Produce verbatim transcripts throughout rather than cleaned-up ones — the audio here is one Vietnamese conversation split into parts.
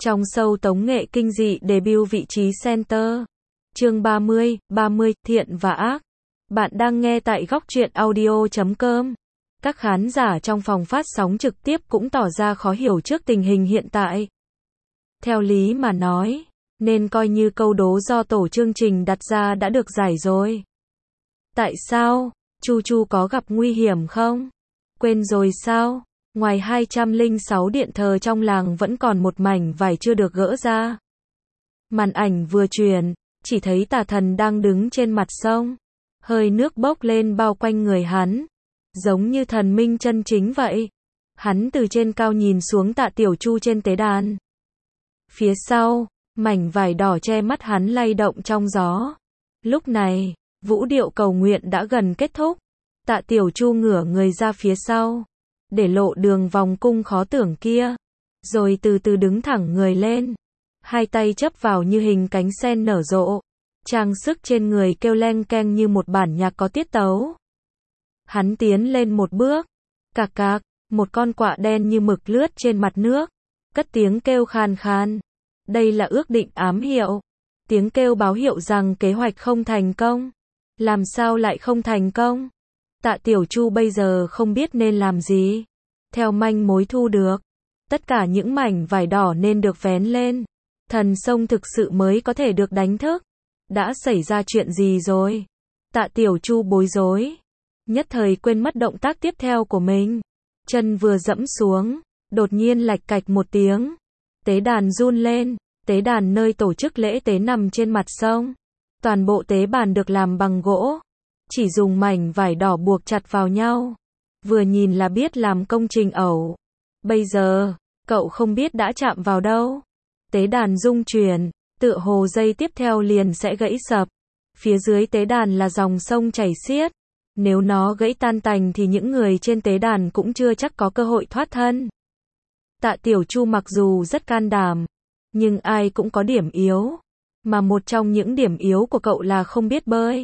Trong show tống nghệ kinh dị debut vị trí center. Chương ba mươi, ba mươi, thiện và ác. Bạn đang nghe tại góc truyện audio chấm com. Các khán giả trong phòng phát sóng trực tiếp cũng tỏ ra khó hiểu trước tình hình hiện tại. Theo lý mà nói, nên coi như câu đố do tổ chương trình đặt ra đã được giải rồi. Tại sao? Chu Chu có gặp nguy hiểm không? Quên rồi sao? Ngoài hai trăm lẻ sáu điện thờ trong làng vẫn còn một mảnh vải chưa được gỡ ra. Màn ảnh vừa chuyển, chỉ thấy tà thần đang đứng trên mặt sông. Hơi nước bốc lên bao quanh người hắn. Giống như thần minh chân chính vậy. Hắn từ trên cao nhìn xuống Tạ Tiểu Chu trên tế đàn. Phía sau, mảnh vải đỏ che mắt hắn lay động trong gió. Lúc này, vũ điệu cầu nguyện đã gần kết thúc. Tạ Tiểu Chu ngửa người ra phía sau, để lộ đường vòng cung khó tưởng kia. Rồi từ từ đứng thẳng người lên. Hai tay chấp vào như hình cánh sen nở rộ. Trang sức trên người kêu leng keng như một bản nhạc có tiết tấu. Hắn tiến lên một bước. Cạc cạc, một con quạ đen như mực lướt trên mặt nước. Cất tiếng kêu khan khan. Đây là ước định ám hiệu. Tiếng kêu báo hiệu rằng kế hoạch không thành công. Làm sao lại không thành công? Tạ Tiểu Chu bây giờ không biết nên làm gì. Theo manh mối thu được, tất cả những mảnh vải đỏ nên được vén lên. Thần sông thực sự mới có thể được đánh thức. Đã xảy ra chuyện gì rồi? Tạ Tiểu Chu bối rối. Nhất thời quên mất động tác tiếp theo của mình. Chân vừa dẫm xuống, đột nhiên lạch cạch một tiếng. Tế đàn run lên. Tế đàn nơi tổ chức lễ tế nằm trên mặt sông. Toàn bộ tế bàn được làm bằng gỗ. Chỉ dùng mảnh vải đỏ buộc chặt vào nhau. Vừa nhìn là biết làm công trình ẩu. Bây giờ, cậu không biết đã chạm vào đâu. Tế đàn rung chuyển, tựa hồ dây tiếp theo liền sẽ gãy sập. Phía dưới tế đàn là dòng sông chảy xiết. Nếu nó gãy tan tành thì những người trên tế đàn cũng chưa chắc có cơ hội thoát thân. Tạ Tiểu Chu mặc dù rất can đảm, nhưng ai cũng có điểm yếu. Mà một trong những điểm yếu của cậu là không biết bơi.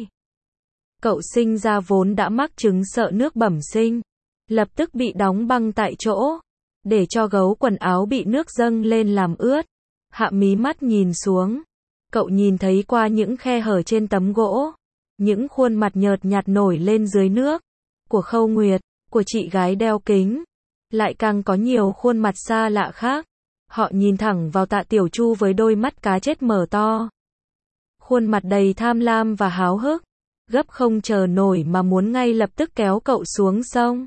Cậu sinh ra vốn đã mắc chứng sợ nước bẩm sinh. Lập tức bị đóng băng tại chỗ. Để cho gấu quần áo bị nước dâng lên làm ướt. Hạ mí mắt nhìn xuống. Cậu nhìn thấy qua những khe hở trên tấm gỗ. Những khuôn mặt nhợt nhạt nổi lên dưới nước. Của Khâu Nguyệt, của chị gái đeo kính. Lại càng có nhiều khuôn mặt xa lạ khác. Họ nhìn thẳng vào Tạ Tiểu Chu với đôi mắt cá chết mở to. Khuôn mặt đầy tham lam và háo hức. Gấp không chờ nổi mà muốn ngay lập tức kéo cậu xuống sông.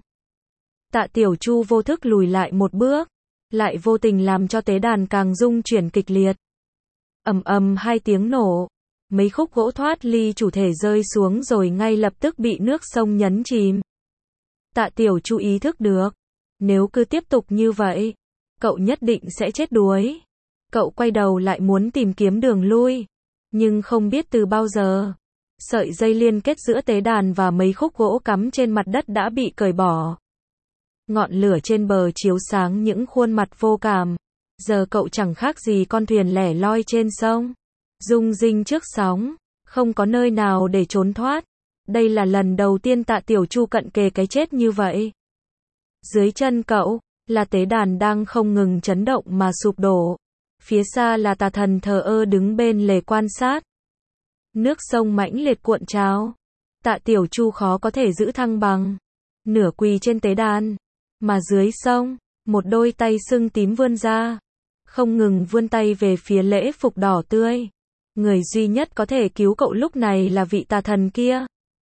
Tạ Tiểu Chu vô thức lùi lại một bước. Lại vô tình làm cho tế đàn càng rung chuyển kịch liệt. Ầm ầm hai tiếng nổ. Mấy khúc gỗ thoát ly chủ thể rơi xuống rồi ngay lập tức bị nước sông nhấn chìm. Tạ Tiểu Chu ý thức được. Nếu cứ tiếp tục như vậy, cậu nhất định sẽ chết đuối. Cậu quay đầu lại muốn tìm kiếm đường lui. Nhưng không biết từ bao giờ, sợi dây liên kết giữa tế đàn và mấy khúc gỗ cắm trên mặt đất đã bị cởi bỏ. Ngọn lửa trên bờ chiếu sáng những khuôn mặt vô cảm. Giờ cậu chẳng khác gì con thuyền lẻ loi trên sông. Rung rinh trước sóng. Không có nơi nào để trốn thoát. Đây là lần đầu tiên Tạ Tiểu Chu cận kề cái chết như vậy. Dưới chân cậu, là tế đàn đang không ngừng chấn động mà sụp đổ. Phía xa là tà thần thờ ơ đứng bên lề quan sát. Nước sông mãnh liệt cuộn trào. Tạ Tiểu Chu khó có thể giữ thăng bằng. Nửa quỳ trên tế đàn. Mà dưới sông, một đôi tay sưng tím vươn ra. Không ngừng vươn tay về phía lễ phục đỏ tươi. Người duy nhất có thể cứu cậu lúc này là vị tà thần kia.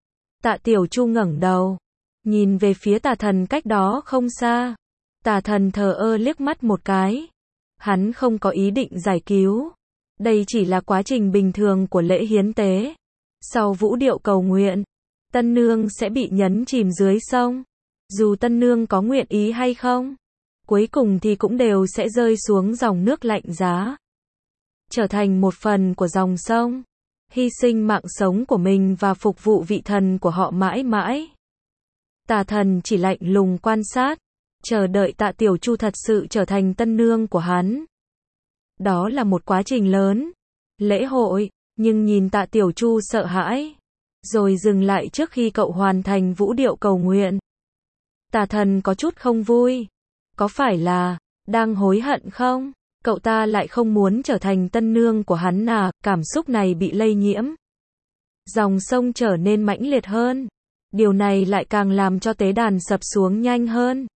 Tạ Tiểu Chu ngẩng đầu. Nhìn về phía tà thần cách đó không xa. Tà thần thờ ơ liếc mắt một cái. Hắn không có ý định giải cứu. Đây chỉ là quá trình bình thường của lễ hiến tế. Sau vũ điệu cầu nguyện, tân nương sẽ bị nhấn chìm dưới sông. Dù tân nương có nguyện ý hay không, cuối cùng thì cũng đều sẽ rơi xuống dòng nước lạnh giá. Trở thành một phần của dòng sông. Hy sinh mạng sống của mình và phục vụ vị thần của họ mãi mãi. Tà thần chỉ lạnh lùng quan sát. Chờ đợi Tạ Tiểu Chu thật sự trở thành tân nương của hắn. Đó là một quá trình lớn. Lễ hội. Nhưng nhìn Tạ Tiểu Chu sợ hãi. Rồi dừng lại trước khi cậu hoàn thành vũ điệu cầu nguyện. Tà thần có chút không vui. Có phải là đang hối hận không? Cậu ta lại không muốn trở thành tân nương của hắn à, cảm xúc này bị lây nhiễm. Dòng sông trở nên mãnh liệt hơn. Điều này lại càng làm cho tế đàn sập xuống nhanh hơn.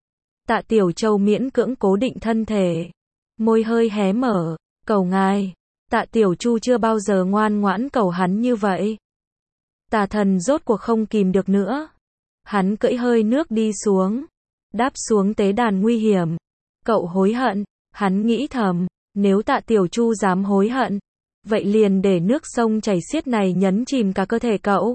Tạ Tiểu Châu miễn cưỡng cố định thân thể. Môi hơi hé mở. Cầu ngài. Tạ Tiểu Chu chưa bao giờ ngoan ngoãn cầu hắn như vậy. Tà thần rốt cuộc không kìm được nữa. Hắn cưỡi hơi nước đi xuống. Đáp xuống tế đàn nguy hiểm. Cậu hối hận. Hắn nghĩ thầm. Nếu Tạ Tiểu Chu dám hối hận. Vậy liền để nước sông chảy xiết này nhấn chìm cả cơ thể cậu.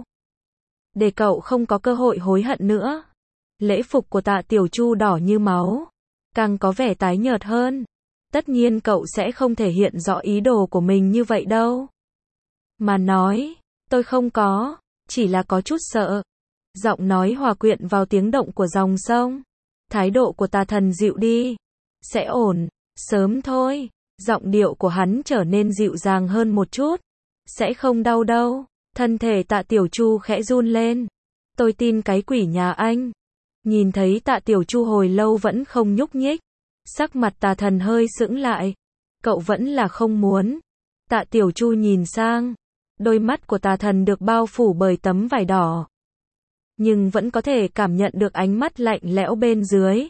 Để cậu không có cơ hội hối hận nữa. Lễ phục của Tạ Tiểu Chu đỏ như máu. Càng có vẻ tái nhợt hơn. Tất nhiên cậu sẽ không thể hiện rõ ý đồ của mình như vậy đâu. Mà nói, tôi không có, chỉ là có chút sợ. Giọng nói hòa quyện vào tiếng động của dòng sông. Thái độ của tà thần dịu đi. Sẽ ổn, sớm thôi. Giọng điệu của hắn trở nên dịu dàng hơn một chút. Sẽ không đau đâu. Thân thể Tạ Tiểu Chu khẽ run lên. Tôi tin cái quỷ nhà anh. Nhìn thấy Tạ Tiểu Chu hồi lâu vẫn không nhúc nhích. Sắc mặt tà thần hơi sững lại. Cậu vẫn là không muốn. Tạ Tiểu Chu nhìn sang. Đôi mắt của tà thần được bao phủ bởi tấm vải đỏ. Nhưng vẫn có thể cảm nhận được ánh mắt lạnh lẽo bên dưới.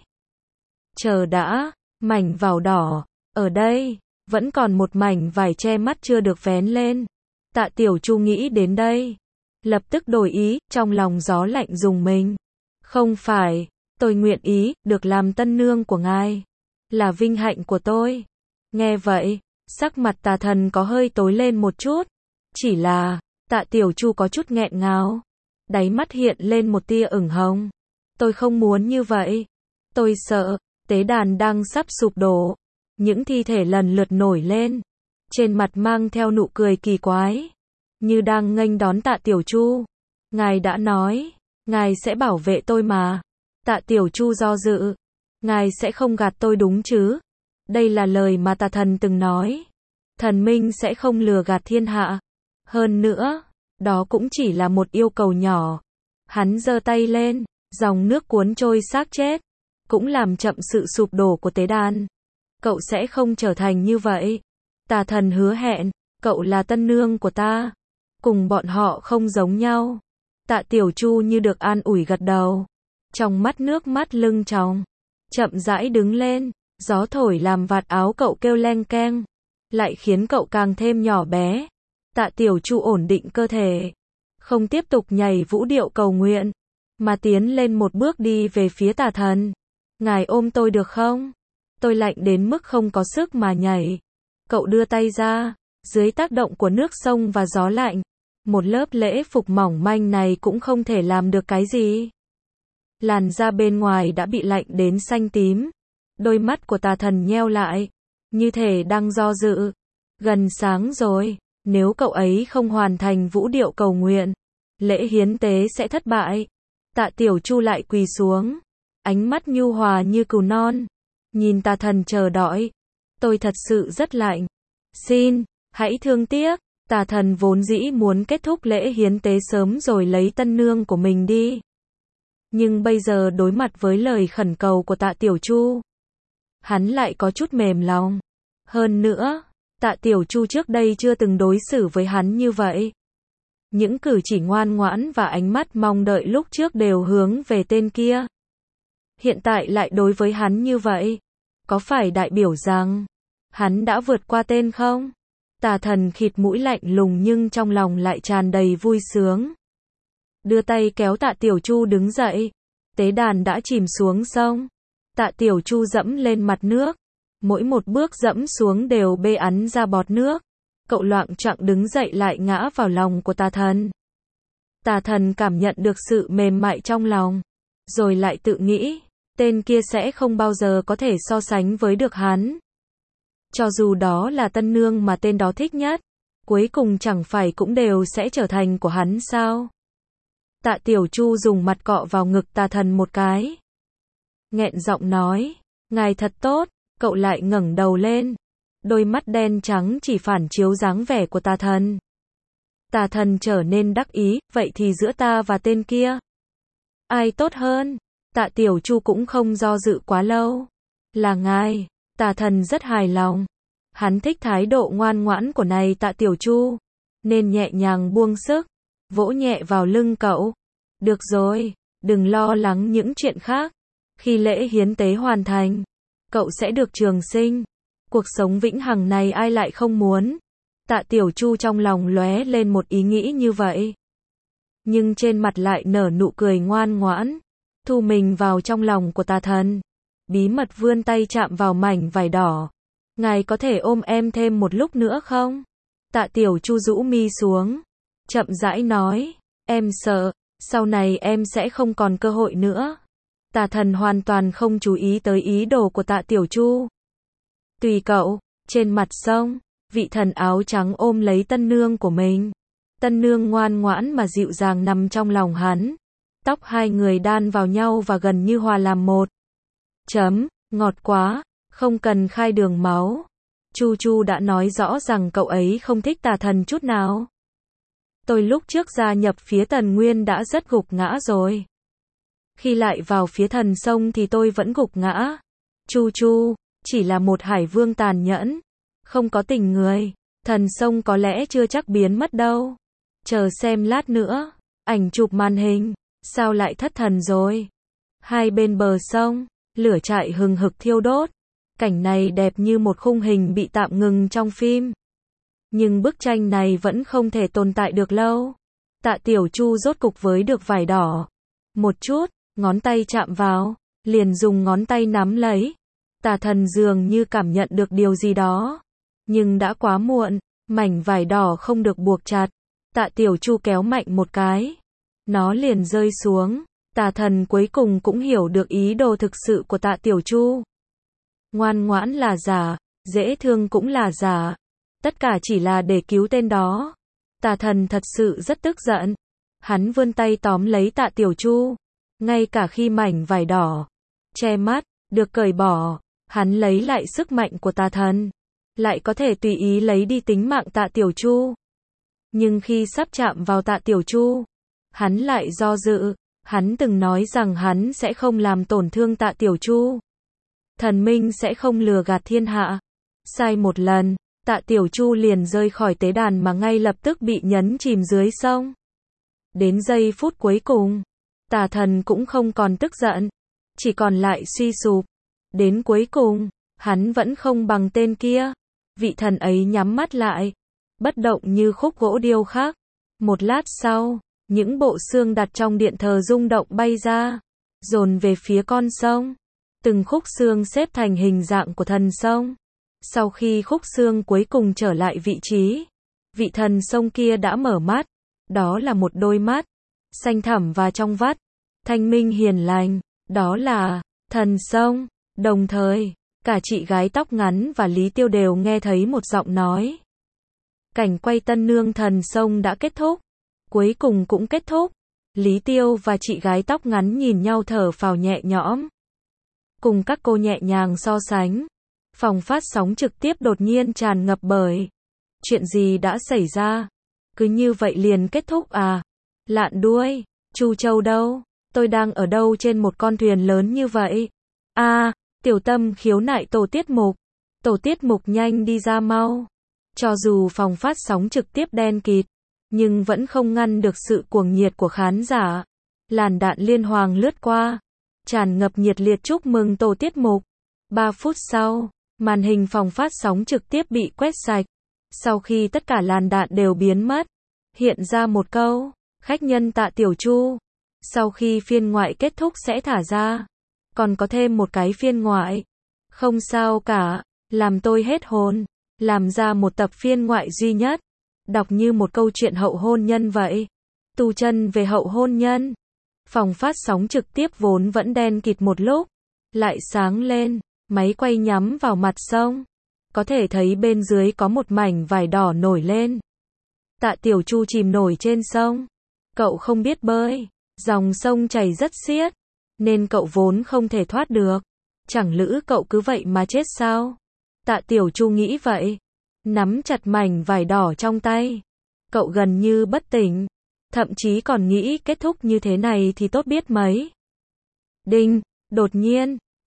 Chờ đã, mảnh vải đỏ. Ở đây, vẫn còn một mảnh vải che mắt chưa được vén lên. Tạ Tiểu Chu nghĩ đến đây. Lập tức đổi ý, trong lòng gió lạnh rùng mình. Không phải, tôi nguyện ý, được làm tân nương của ngài. Là vinh hạnh của tôi. Nghe vậy, sắc mặt tà thần có hơi tối lên một chút. Chỉ là, Tạ Tiểu Chu có chút nghẹn ngào. Đáy mắt hiện lên một tia ửng hồng. Tôi không muốn như vậy. Tôi sợ, tế đàn đang sắp sụp đổ. Những thi thể lần lượt nổi lên. Trên mặt mang theo nụ cười kỳ quái. Như đang nghênh đón Tạ Tiểu Chu. Ngài đã nói, ngài sẽ bảo vệ tôi mà. Tạ Tiểu Chu do dự. Ngài sẽ không gạt tôi đúng chứ? Đây là lời mà tà thần từng nói. Thần minh sẽ không lừa gạt thiên hạ. Hơn nữa, đó cũng chỉ là một yêu cầu nhỏ. Hắn giơ tay lên, dòng nước cuốn trôi xác chết. Cũng làm chậm sự sụp đổ của tế đàn. Cậu sẽ không trở thành như vậy. Tà thần hứa hẹn, cậu là tân nương của ta. Cùng bọn họ không giống nhau. Tạ Tiểu Chu như được an ủi gật đầu. Trong mắt nước mắt lưng tròng. Chậm rãi đứng lên, gió thổi làm vạt áo cậu kêu leng keng, lại khiến cậu càng thêm nhỏ bé. Tạ Tiểu Chu ổn định cơ thể, không tiếp tục nhảy vũ điệu cầu nguyện, mà tiến lên một bước đi về phía tà thần. Ngài ôm tôi được không? Tôi lạnh đến mức không có sức mà nhảy. Cậu đưa tay ra, dưới tác động của nước sông và gió lạnh, một lớp lễ phục mỏng manh này cũng không thể làm được cái gì. Làn da bên ngoài đã bị lạnh đến xanh tím. Đôi mắt của tà thần nheo lại, như thể đang do dự. Gần sáng rồi, nếu cậu ấy không hoàn thành vũ điệu cầu nguyện, lễ hiến tế sẽ thất bại. Tạ Tiểu Chu lại quỳ xuống, ánh mắt nhu hòa như cừu non. Nhìn tà thần chờ đợi. Tôi thật sự rất lạnh. Xin, hãy thương tiếc. Tà thần vốn dĩ muốn kết thúc lễ hiến tế sớm rồi lấy tân nương của mình đi. Nhưng bây giờ đối mặt với lời khẩn cầu của Tạ Tiểu Chu, hắn lại có chút mềm lòng. Hơn nữa, Tạ Tiểu Chu trước đây chưa từng đối xử với hắn như vậy. Những cử chỉ ngoan ngoãn và ánh mắt mong đợi lúc trước đều hướng về tên kia. Hiện tại lại đối với hắn như vậy. Có phải đại biểu rằng hắn đã vượt qua tên không? Tà thần khịt mũi lạnh lùng nhưng trong lòng lại tràn đầy vui sướng. Đưa tay kéo Tạ Tiểu Chu đứng dậy. Tế đàn đã chìm xuống sông. Tạ Tiểu Chu dẫm lên mặt nước. Mỗi một bước dẫm xuống đều bê ắn ra bọt nước. Cậu loạng choạng đứng dậy lại ngã vào lòng của tà thần. Tà thần cảm nhận được sự mềm mại trong lòng. Rồi lại tự nghĩ, tên kia sẽ không bao giờ có thể so sánh với được hắn. Cho dù đó là tân nương mà tên đó thích nhất, cuối cùng chẳng phải cũng đều sẽ trở thành của hắn sao? Tạ Tiểu Chu dùng mặt cọ vào ngực tà thần một cái. Nghẹn giọng nói, ngài thật tốt. Cậu lại ngẩng đầu lên. Đôi mắt đen trắng chỉ phản chiếu dáng vẻ của tà thần. Tà thần trở nên đắc ý, vậy thì giữa ta và tên kia, ai tốt hơn? Tạ Tiểu Chu cũng không do dự quá lâu. Là ngài. Tà Thần rất hài lòng. Hắn thích thái độ ngoan ngoãn của này Tạ Tiểu Chu, nên nhẹ nhàng buông sức, vỗ nhẹ vào lưng cậu. Được rồi, đừng lo lắng những chuyện khác. Khi lễ hiến tế hoàn thành, cậu sẽ được trường sinh. Cuộc sống vĩnh hằng này ai lại không muốn. Tạ Tiểu Chu trong lòng lóe lên một ý nghĩ như vậy. Nhưng trên mặt lại nở nụ cười ngoan ngoãn, thu mình vào trong lòng của Tà Thần. Bí mật vươn tay chạm vào mảnh vải đỏ. Ngài có thể ôm em thêm một lúc nữa không? Tạ Tiểu Chu rũ mi xuống, chậm rãi nói, em sợ, sau này em sẽ không còn cơ hội nữa. Tà Thần hoàn toàn không chú ý tới ý đồ của Tạ Tiểu Chu. Tùy cậu. Trên mặt sông, vị thần áo trắng ôm lấy tân nương của mình. Tân nương ngoan ngoãn mà dịu dàng nằm trong lòng hắn. Tóc hai người đan vào nhau và gần như hòa làm một. Chấm, ngọt quá, không cần khai đường máu. Chu Chu đã nói rõ rằng cậu ấy không thích Tà Thần chút nào. Tôi lúc trước gia nhập phía Tần Nguyên đã rất gục ngã rồi. Khi lại vào phía thần sông thì tôi vẫn gục ngã. Chu Chu, chỉ là một hải vương tàn nhẫn, không có tình người. Thần sông có lẽ chưa chắc biến mất đâu. Chờ xem lát nữa, ảnh chụp màn hình, sao lại thất thần rồi. Hai bên bờ sông, lửa trại hừng hực thiêu đốt. Cảnh này đẹp như một khung hình bị tạm ngừng trong phim. Nhưng bức tranh này vẫn không thể tồn tại được lâu. Tạ Tiểu Chu rốt cục với được vải đỏ. Một chút, ngón tay chạm vào, liền dùng ngón tay nắm lấy. Tà Thần dường như cảm nhận được điều gì đó. Nhưng đã quá muộn, mảnh vải đỏ không được buộc chặt. Tạ Tiểu Chu kéo mạnh một cái. Nó liền rơi xuống. Tà Thần cuối cùng cũng hiểu được ý đồ thực sự của Tạ Tiểu Chu. Ngoan ngoãn là giả, dễ thương cũng là giả. Tất cả chỉ là để cứu tên đó. Tà Thần thật sự rất tức giận. Hắn vươn tay tóm lấy Tạ Tiểu Chu. Ngay cả khi mảnh vải đỏ che mắt được cởi bỏ, hắn lấy lại sức mạnh của Tà Thần, lại có thể tùy ý lấy đi tính mạng Tạ Tiểu Chu. Nhưng khi sắp chạm vào Tạ Tiểu Chu, hắn lại do dự. Hắn từng nói rằng hắn sẽ không làm tổn thương Tạ Tiểu Chu. Thần minh sẽ không lừa gạt thiên hạ. Sai một lần, Tạ Tiểu Chu liền rơi khỏi tế đàn mà ngay lập tức bị nhấn chìm dưới sông. Đến giây phút cuối cùng, Tà Thần cũng không còn tức giận, chỉ còn lại suy sụp. Đến cuối cùng, hắn vẫn không bằng tên kia. Vị thần ấy nhắm mắt lại, bất động như khúc gỗ điêu khắc. Một lát sau, những bộ xương đặt trong điện thờ rung động bay ra, dồn về phía con sông. Từng khúc xương xếp thành hình dạng của thần sông. Sau khi khúc xương cuối cùng trở lại vị trí, vị thần sông kia đã mở mắt. Đó là một đôi mắt xanh thẳm và trong vắt, thanh minh hiền lành. Đó là thần sông. Đồng thời, cả chị gái tóc ngắn và Lý Tiêu đều nghe thấy một giọng nói. Cảnh quay tân nương thần sông đã kết thúc. Cuối cùng cũng kết thúc. Lý Tiêu và chị gái tóc ngắn nhìn nhau thở phào nhẹ nhõm. Cùng các cô nhẹ nhàng so sánh, phòng phát sóng trực tiếp đột nhiên tràn ngập bởi. Chuyện gì đã xảy ra? Cứ như vậy liền kết thúc à? Lạn đuôi, Chu Châu đâu? Tôi đang ở đâu trên một con thuyền lớn như vậy? A, à, Tiểu Tâm khiếu nại tổ tiết mục. Tổ tiết mục nhanh đi ra mau. Cho dù phòng phát sóng trực tiếp đen kịt, nhưng vẫn không ngăn được sự cuồng nhiệt của khán giả. Làn đạn liên hoàng lướt qua, tràn ngập nhiệt liệt chúc mừng tổ tiết mục. Ba phút sau, màn hình phòng phát sóng trực tiếp bị quét sạch. Sau khi tất cả làn đạn đều biến mất, hiện ra một câu, khách nhân Tạ Tiểu Chu. Sau khi phiên ngoại kết thúc sẽ thả ra. Còn có thêm một cái phiên ngoại. Không sao cả, làm tôi hết hồn. Làm ra một tập phiên ngoại duy nhất. Đọc như một câu chuyện hậu hôn nhân vậy. Tu chân về hậu hôn nhân. Phòng phát sóng trực tiếp vốn vẫn đen kịt một lúc, lại sáng lên, máy quay nhắm vào mặt sông. Có thể thấy bên dưới có một mảnh vải đỏ nổi lên. Tạ Tiểu Chu chìm nổi trên sông. Cậu không biết bơi, dòng sông chảy rất xiết, nên cậu vốn không thể thoát được. Chẳng lữ cậu cứ vậy mà chết sao? Tạ Tiểu Chu nghĩ vậy, nắm chặt mảnh vải đỏ trong tay. Cậu gần như bất tỉnh, thậm chí còn nghĩ kết thúc như thế này thì tốt biết mấy. Đinh, đột nhiên,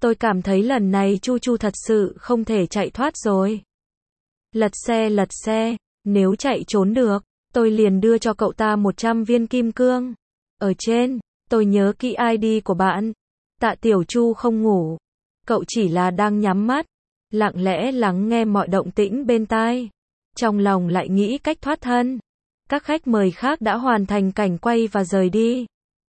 Tôi cảm thấy lần này Chu Chu thật sự không thể chạy thoát rồi. Lật xe lật xe, nếu chạy trốn được, tôi liền đưa cho cậu ta một trăm viên kim cương. Ở trên, tôi nhớ kỹ i đê của bạn. Tạ Tiểu Chu không ngủ. Cậu chỉ là đang nhắm mắt, lặng lẽ lắng nghe mọi động tĩnh bên tai. Trong lòng lại nghĩ cách thoát thân. Các khách mời khác đã hoàn thành cảnh quay và rời đi.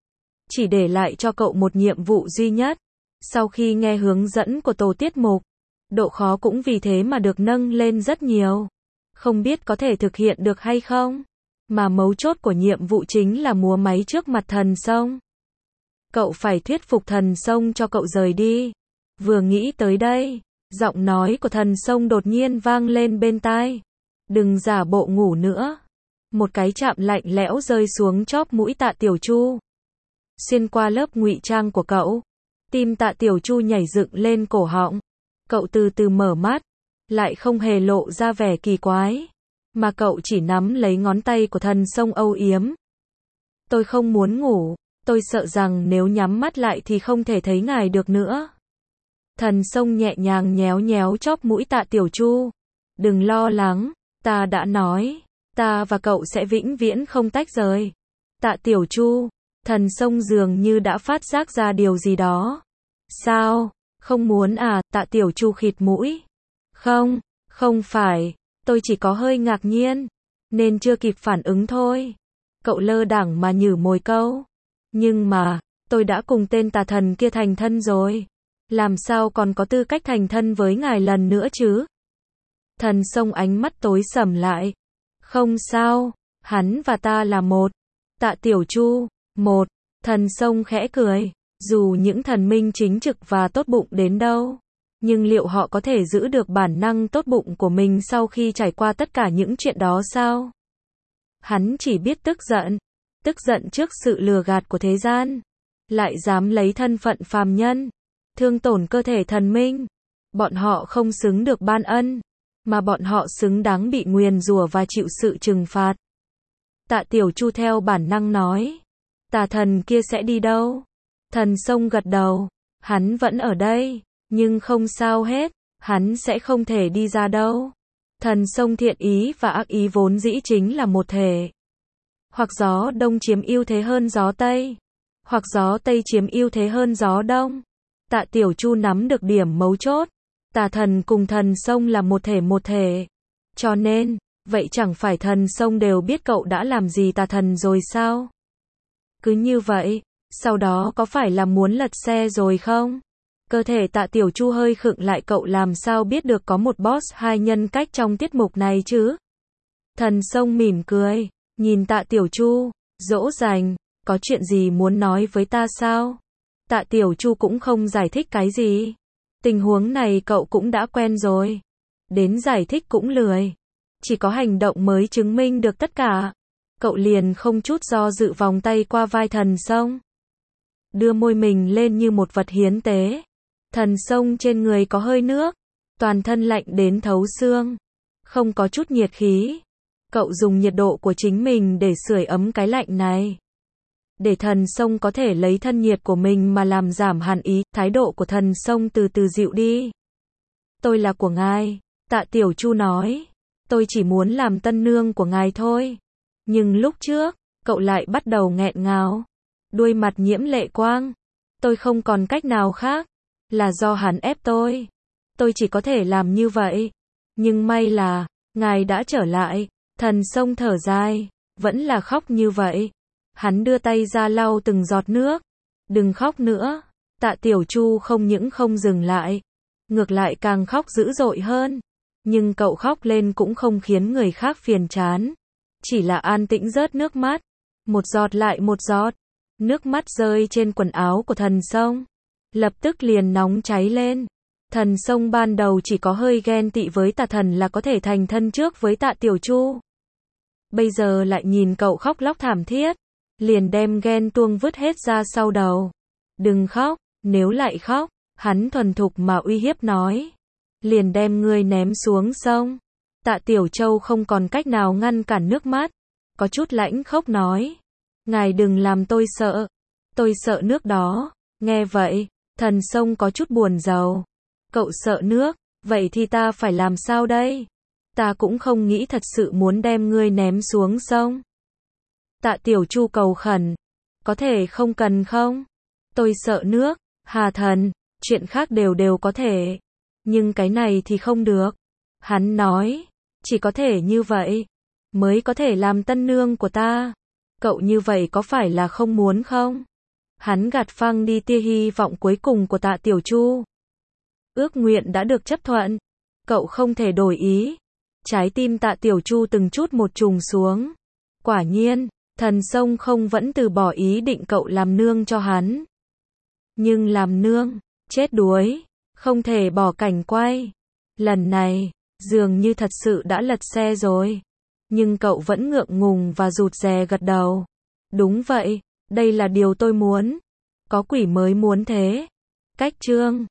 Chỉ để lại cho cậu một nhiệm vụ duy nhất. Sau khi nghe hướng dẫn của tổ tiết mục, độ khó cũng vì thế mà được nâng lên rất nhiều. Không biết có thể thực hiện được hay không? Mà mấu chốt của nhiệm vụ chính là múa máy trước mặt thần sông. Cậu phải thuyết phục thần sông cho cậu rời đi. Vừa nghĩ tới đây, giọng nói của thần sông đột nhiên vang lên bên tai. Đừng giả bộ ngủ nữa. Một cái chạm lạnh lẽo rơi xuống chóp mũi Tạ Tiểu Chu. Xuyên qua lớp ngụy trang của cậu, tim Tạ Tiểu Chu nhảy dựng lên cổ họng. Cậu từ từ mở mắt, lại không hề lộ ra vẻ kỳ quái, mà cậu chỉ nắm lấy ngón tay của thần sông âu yếm. Tôi không muốn ngủ, tôi sợ rằng nếu nhắm mắt lại thì không thể thấy ngài được nữa. Thần sông nhẹ nhàng nhéo nhéo chóp mũi Tạ Tiểu Chu. Đừng lo lắng, ta đã nói, ta và cậu sẽ vĩnh viễn không tách rời. Tạ Tiểu Chu, thần sông dường như đã phát giác ra điều gì đó. Sao, không muốn à? Tạ Tiểu Chu khịt mũi. Không, không phải, tôi chỉ có hơi ngạc nhiên, nên chưa kịp phản ứng thôi. Cậu lơ đãng mà nhử mồi câu. Nhưng mà, tôi đã cùng tên tà thần kia thành thân rồi. Làm sao còn có tư cách thành thân với ngài lần nữa chứ? Thần sông ánh mắt tối sầm lại. Không sao, hắn và ta là một. Tạ Tiểu Chu, một. Thần sông khẽ cười. Dù những thần minh chính trực và tốt bụng đến đâu, nhưng liệu họ có thể giữ được bản năng tốt bụng của mình sau khi trải qua tất cả những chuyện đó sao? Hắn chỉ biết tức giận. Tức giận trước sự lừa gạt của thế gian. Lại dám lấy thân phận phàm nhân, thương tổn cơ thể thần minh. Bọn họ không xứng được ban ân, mà bọn họ xứng đáng bị nguyền rủa và chịu sự trừng phạt. Tạ Tiểu Chu theo bản năng nói. Tà thần kia sẽ đi đâu? Thần sông gật đầu. Hắn vẫn ở đây, nhưng không sao hết, hắn sẽ không thể đi ra đâu. Thần sông thiện ý và ác ý vốn dĩ chính là một thể. Hoặc gió đông chiếm ưu thế hơn gió tây, hoặc gió tây chiếm ưu thế hơn gió đông. Tạ Tiểu Chu nắm được điểm mấu chốt. Tà thần cùng thần sông là một thể một thể. Cho nên, vậy chẳng phải thần sông đều biết cậu đã làm gì tà thần rồi sao? Cứ như vậy, sau đó có phải là muốn lật xe rồi không? Cơ thể Tạ Tiểu Chu hơi khựng lại, cậu làm sao biết được có một boss hai nhân cách trong tiết mục này chứ? Thần sông mỉm cười, nhìn Tạ Tiểu Chu, dỗ dành, có chuyện gì muốn nói với ta sao? Tạ Tiểu Chu cũng không giải thích cái gì. Tình huống này cậu cũng đã quen rồi. Đến giải thích cũng lười. Chỉ có hành động mới chứng minh được tất cả. Cậu liền không chút do dự vòng tay qua vai thần sông. Đưa môi mình lên như một vật hiến tế. Thần sông trên người có hơi nước. Toàn thân lạnh đến thấu xương. Không có chút nhiệt khí. Cậu dùng nhiệt độ của chính mình để sưởi ấm cái lạnh này. Để thần sông có thể lấy thân nhiệt của mình mà làm giảm hàn ý. Thái độ của thần sông từ từ dịu đi. Tôi là của ngài, Tạ Tiểu Chu nói. Tôi chỉ muốn làm tân nương của ngài thôi. Nhưng lúc trước, cậu lại bắt đầu nghẹn ngào. Đuôi mặt nhiễm lệ quang. Tôi không còn cách nào khác. Là do hắn ép tôi. Tôi chỉ có thể làm như vậy. Nhưng may là, ngài đã trở lại. Thần sông thở dài. Vẫn là khóc như vậy. Hắn đưa tay ra lau từng giọt nước. Đừng khóc nữa. Tạ Tiểu Chu không những không dừng lại. Ngược lại càng khóc dữ dội hơn. Nhưng cậu khóc lên cũng không khiến người khác phiền chán. Chỉ là an tĩnh rớt nước mắt. Một giọt lại một giọt. Nước mắt rơi trên quần áo của thần sông. Lập tức liền nóng cháy lên. Thần sông ban đầu chỉ có hơi ghen tị với tà thần là có thể thành thân trước với Tạ Tiểu Chu. Bây giờ lại nhìn cậu khóc lóc thảm thiết. Liền đem ghen tuông vứt hết ra sau đầu. Đừng khóc, nếu lại khóc, hắn thuần thục mà uy hiếp nói. Liền đem ngươi ném xuống sông. Tạ Tiểu Châu không còn cách nào ngăn cản nước mắt. Có chút lãnh khốc nói. Ngài đừng làm tôi sợ. Tôi sợ nước đó. Nghe vậy, Thần Sông có chút buồn rầu. Cậu sợ nước, vậy thì ta phải làm sao đây? Ta cũng không nghĩ thật sự muốn đem ngươi ném xuống sông. Tạ Tiểu Chu cầu khẩn. Có thể không cần không? Tôi sợ nước. Hà thần, chuyện khác đều đều có thể. Nhưng cái này thì không được. Hắn nói, chỉ có thể như vậy, mới có thể làm tân nương của ta. Cậu như vậy có phải là không muốn không? Hắn gạt phăng đi tia hy vọng cuối cùng của Tạ Tiểu Chu. Ước nguyện đã được chấp thuận. Cậu không thể đổi ý. Trái tim Tạ Tiểu Chu từng chút một trùng xuống. Quả nhiên, Thần Sông không vẫn từ bỏ ý định cậu làm nương cho hắn. Nhưng làm nương, chết đuối, không thể bỏ cảnh quay. Lần này, dường như thật sự đã lật xe rồi. Nhưng cậu vẫn ngượng ngùng và rụt rè gật đầu. Đúng vậy, đây là điều tôi muốn. Có quỷ mới muốn thế. Cách chương